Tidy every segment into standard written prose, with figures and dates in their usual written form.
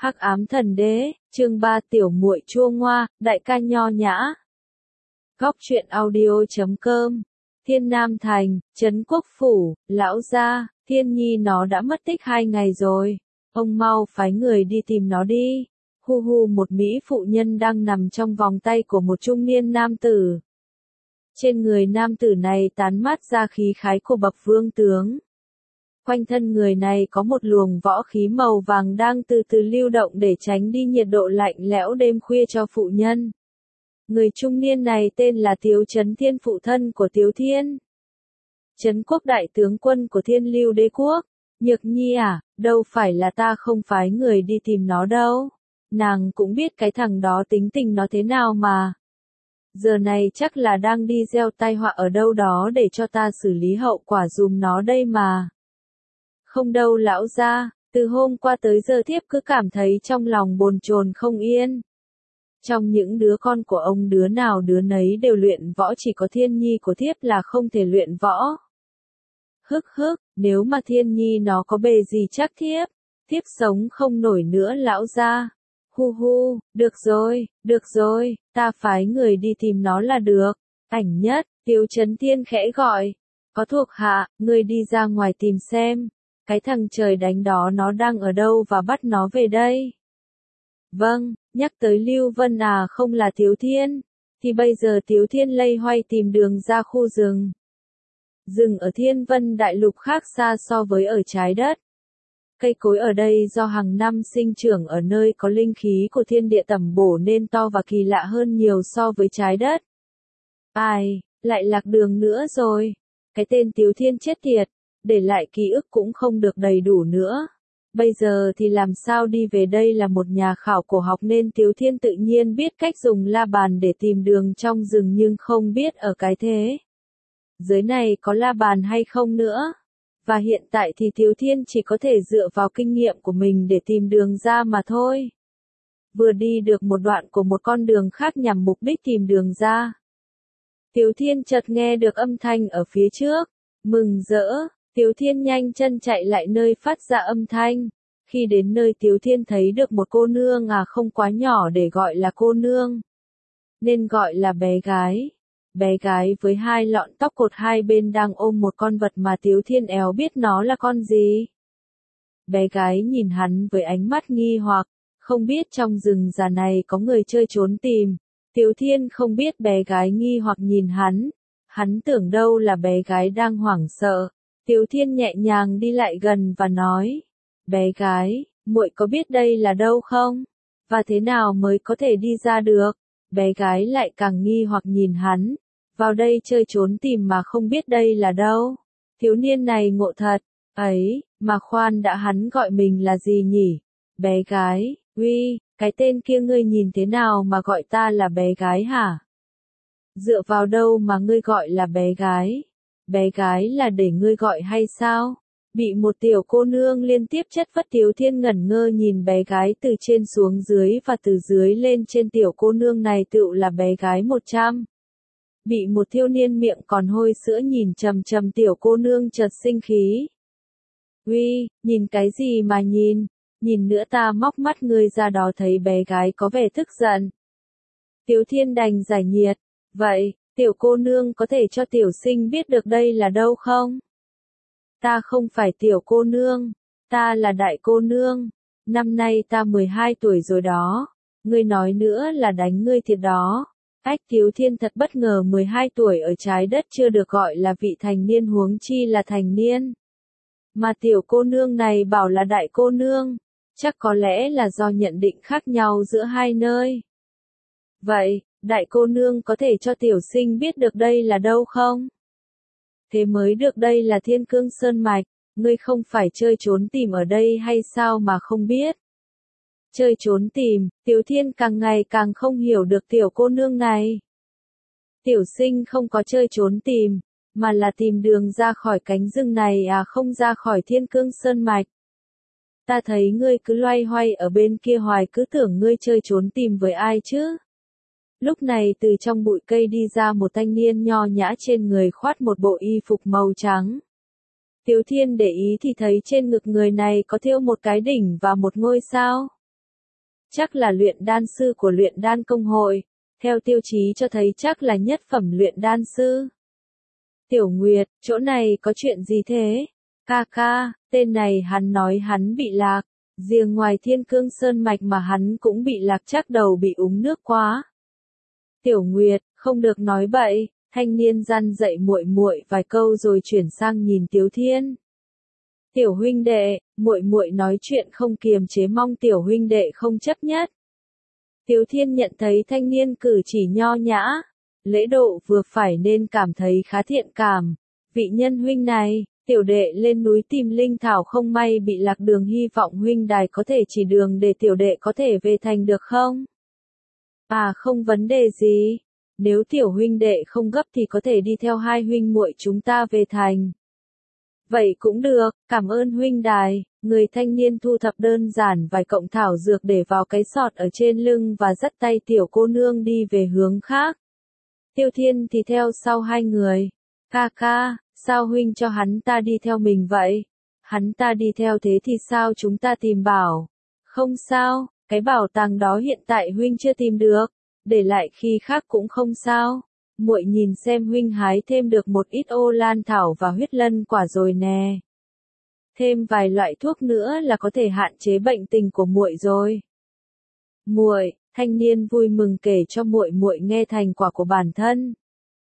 Hắc ám thần đế, chương 3 tiểu muội chua ngoa, đại ca nho nhã. Góc truyện audio.com. Thiên Nam Thành, Trấn Quốc Phủ, lão gia, Thiên Nhi nó đã mất tích 2 ngày rồi. Ông mau phái người đi tìm nó đi. Hu hu, một mỹ phụ nhân đang nằm trong vòng tay của một trung niên nam tử. Trên người nam tử này tán mát ra khí khái của bậc vương tướng. Quanh thân người này có một luồng võ khí màu vàng đang từ từ lưu động để tránh đi nhiệt độ lạnh lẽo đêm khuya cho phụ nhân. Người trung niên này tên là Tiếu Chấn Thiên, phụ thân của Tiếu Thiên. Trấn Quốc đại tướng quân của Thiên Lưu Đế quốc. Nhược Nhi à, đâu phải là ta không phái người đi tìm nó đâu. Nàng cũng biết cái thằng đó tính tình nó thế nào mà. Giờ này chắc là đang đi gieo tai họa ở đâu đó để cho ta xử lý hậu quả dùm nó đây mà. Không đâu lão gia, từ hôm qua tới giờ thiếp cứ cảm thấy trong lòng bồn chồn không yên. Trong những đứa con của ông đứa nào đứa nấy đều luyện võ, chỉ có Thiên Nhi của thiếp là không thể luyện võ. Hức hức, nếu mà Thiên Nhi nó có bề gì chắc thiếp sống không nổi nữa lão gia. Hu hu, được rồi, ta phái người đi tìm nó là được. Ảnh Nhất, Tiếu Chấn Thiên khẽ gọi. Có thuộc hạ, người đi ra ngoài tìm xem. Cái thằng trời đánh đó nó đang ở đâu và bắt nó về đây. Vâng, nhắc tới Lưu Vân à, không là Tiếu Thiên. Thì bây giờ Tiếu Thiên lây hoay tìm đường ra khu rừng. Rừng ở Thiên Vân Đại Lục khác xa so với ở trái đất. Cây cối ở đây do hàng năm sinh trưởng ở nơi có linh khí của thiên địa tẩm bổ nên to và kỳ lạ hơn nhiều so với trái đất. Ai, lại lạc đường nữa rồi. Cái tên Tiếu Thiên chết tiệt, để lại ký ức cũng không được đầy đủ nữa. Bây giờ thì làm sao đi về đây, là một nhà khảo cổ học nên Tiếu Thiên tự nhiên biết cách dùng la bàn để tìm đường trong rừng, nhưng không biết ở cái thế giới này có la bàn hay không nữa. Và hiện tại thì Tiếu Thiên chỉ có thể dựa vào kinh nghiệm của mình để tìm đường ra mà thôi. Vừa đi được một đoạn của một con đường khác nhằm mục đích tìm đường ra, Tiếu Thiên chợt nghe được âm thanh ở phía trước. Mừng rỡ, Tiếu Thiên nhanh chân chạy lại nơi phát ra âm thanh. Khi đến nơi Tiếu Thiên thấy được một cô nương không quá nhỏ để gọi là cô nương, nên gọi là bé gái. Bé gái với 2 lọn tóc cột hai bên đang ôm một con vật mà Tiếu Thiên éo biết nó là con gì. Bé gái nhìn hắn với ánh mắt nghi hoặc, không biết trong rừng già này có người chơi trốn tìm. Tiếu Thiên không biết bé gái nghi hoặc nhìn hắn tưởng đâu là bé gái đang hoảng sợ. Tiếu Thiên nhẹ nhàng đi lại gần và nói, bé gái, muội có biết đây là đâu không? Và thế nào mới có thể đi ra được? Bé gái lại càng nghi hoặc nhìn hắn, vào đây chơi trốn tìm mà không biết đây là đâu. Thiếu niên này ngộ thật, ấy, mà khoan đã, hắn gọi mình là gì nhỉ? Bé gái, uy, cái tên kia ngươi nhìn thế nào mà gọi ta là bé gái hả? Dựa vào đâu mà ngươi gọi là bé gái? Bé gái là để ngươi gọi hay sao? Bị một tiểu cô nương liên tiếp chất vấn, Tiếu Thiên ngẩn ngơ nhìn bé gái từ trên xuống dưới và từ dưới lên trên. Tiểu cô nương này tựu là bé gái 100. Bị một thiếu niên miệng còn hôi sữa nhìn chằm chằm, tiểu cô nương chợt sinh khí. Uy, nhìn cái gì mà nhìn? Nhìn nữa ta móc mắt ngươi ra đó. Thấy bé gái có vẻ tức giận, Tiếu Thiên đành giải nhiệt. Vậy, tiểu cô nương có thể cho tiểu sinh biết được đây là đâu không? Ta không phải tiểu cô nương, ta là đại cô nương. Năm nay ta 12 tuổi rồi đó. Ngươi nói nữa là đánh ngươi thiệt đó. Ách, Tiếu Thiên thật bất ngờ, 12 tuổi ở trái đất chưa được gọi là vị thành niên, huống chi là thành niên. Mà tiểu cô nương này bảo là đại cô nương, chắc có lẽ là do nhận định khác nhau giữa hai nơi. Vậy, đại cô nương có thể cho tiểu sinh biết được đây là đâu không? Thế mới được, đây là Thiên Cương Sơn Mạch, ngươi không phải chơi trốn tìm ở đây hay sao mà không biết? Chơi trốn tìm, Tiếu Thiên càng ngày càng không hiểu được tiểu cô nương này. Tiểu sinh không có chơi trốn tìm, mà là tìm đường ra khỏi cánh rừng này, không ra khỏi Thiên Cương Sơn Mạch. Ta thấy ngươi cứ loay hoay ở bên kia hoài, cứ tưởng ngươi chơi trốn tìm với ai chứ. Lúc này từ trong bụi cây đi ra một thanh niên nho nhã, trên người khoác một bộ y phục màu trắng. Tiếu Thiên để ý thì thấy trên ngực người này có thêu một cái đỉnh và một ngôi sao. chắc là luyện đan sư của luyện đan công hội, theo tiêu chí cho thấy chắc là nhất phẩm luyện đan sư. Tiểu Nguyệt, chỗ này có chuyện gì thế? Ca ca, tên này hắn nói hắn bị lạc, riêng ngoài Thiên Cương Sơn Mạch mà hắn cũng bị lạc, chắc đầu bị uống nước quá. Tiểu Nguyệt, không được nói bậy, thanh niên răn dạy muội muội vài câu rồi chuyển sang nhìn Tiếu Thiên. Tiểu huynh đệ, muội muội nói chuyện không kiềm chế, mong tiểu huynh đệ không chấp nhất. Tiếu Thiên nhận thấy thanh niên cử chỉ nho nhã, lễ độ vừa phải nên cảm thấy khá thiện cảm. Vị nhân huynh này, tiểu đệ lên núi tìm linh thảo không may bị lạc đường, hy vọng huynh đài có thể chỉ đường để tiểu đệ có thể về thành được không? À, không vấn đề gì. Nếu tiểu huynh đệ không gấp thì có thể đi theo hai huynh muội chúng ta về thành. Vậy cũng được, cảm ơn huynh đài. Người thanh niên thu thập đơn giản vài cọng thảo dược để vào cái sọt ở trên lưng và dắt tay tiểu cô nương đi về hướng khác. Tiêu Thiên thì theo sau hai người. Ca ca, sao huynh cho hắn ta đi theo mình vậy? Hắn ta đi theo thế thì sao chúng ta tìm bảo? Không sao, cái bảo tàng đó hiện tại huynh chưa tìm được, để lại khi khác cũng không sao. Muội nhìn xem huynh hái thêm được một ít ô lan thảo và huyết lân quả rồi nè. Thêm vài loại thuốc nữa là có thể hạn chế bệnh tình của muội rồi. Muội, thanh niên vui mừng kể cho muội muội nghe thành quả của bản thân.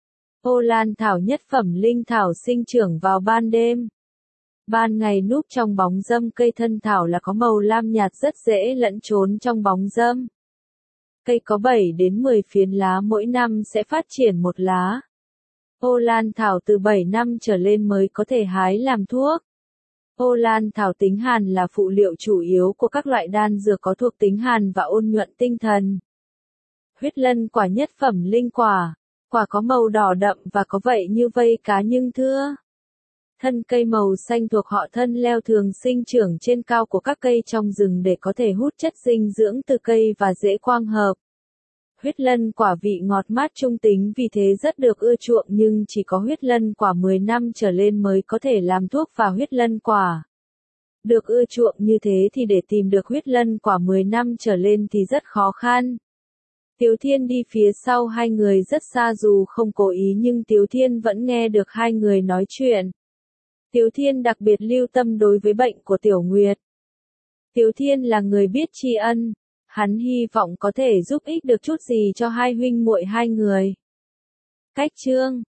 Ô lan thảo nhất phẩm linh thảo sinh trưởng vào ban đêm. Ban ngày núp trong bóng râm, cây thân thảo là có màu lam nhạt rất dễ lẫn trốn trong bóng râm. Cây có 7 đến 10 phiến lá, mỗi năm sẽ phát triển một lá. Ô lan thảo từ 7 năm trở lên mới có thể hái làm thuốc. Ô lan thảo tính hàn, là phụ liệu chủ yếu của các loại đan dược có thuộc tính hàn và ôn nhuận tinh thần. Huyết lân quả nhất phẩm linh quả. Quả có màu đỏ đậm và có vảy như vây cá nhưng thưa. Thân cây màu xanh thuộc họ thân leo, thường sinh trưởng trên cao của các cây trong rừng để có thể hút chất dinh dưỡng từ cây và dễ quang hợp. Huyết lân quả vị ngọt mát trung tính, vì thế rất được ưa chuộng, nhưng chỉ có huyết lân quả 10 năm trở lên mới có thể làm thuốc, và huyết lân quả được ưa chuộng như thế thì để tìm được huyết lân quả 10 năm trở lên thì rất khó khăn. Tiếu Thiên đi phía sau hai người rất xa, dù không cố ý nhưng Tiếu Thiên vẫn nghe được hai người nói chuyện. Tiếu Thiên đặc biệt lưu tâm đối với bệnh của Tiểu Nguyệt. Tiếu Thiên là người biết tri ân, hắn hy vọng có thể giúp ích được chút gì cho hai huynh muội hai người. Cách chương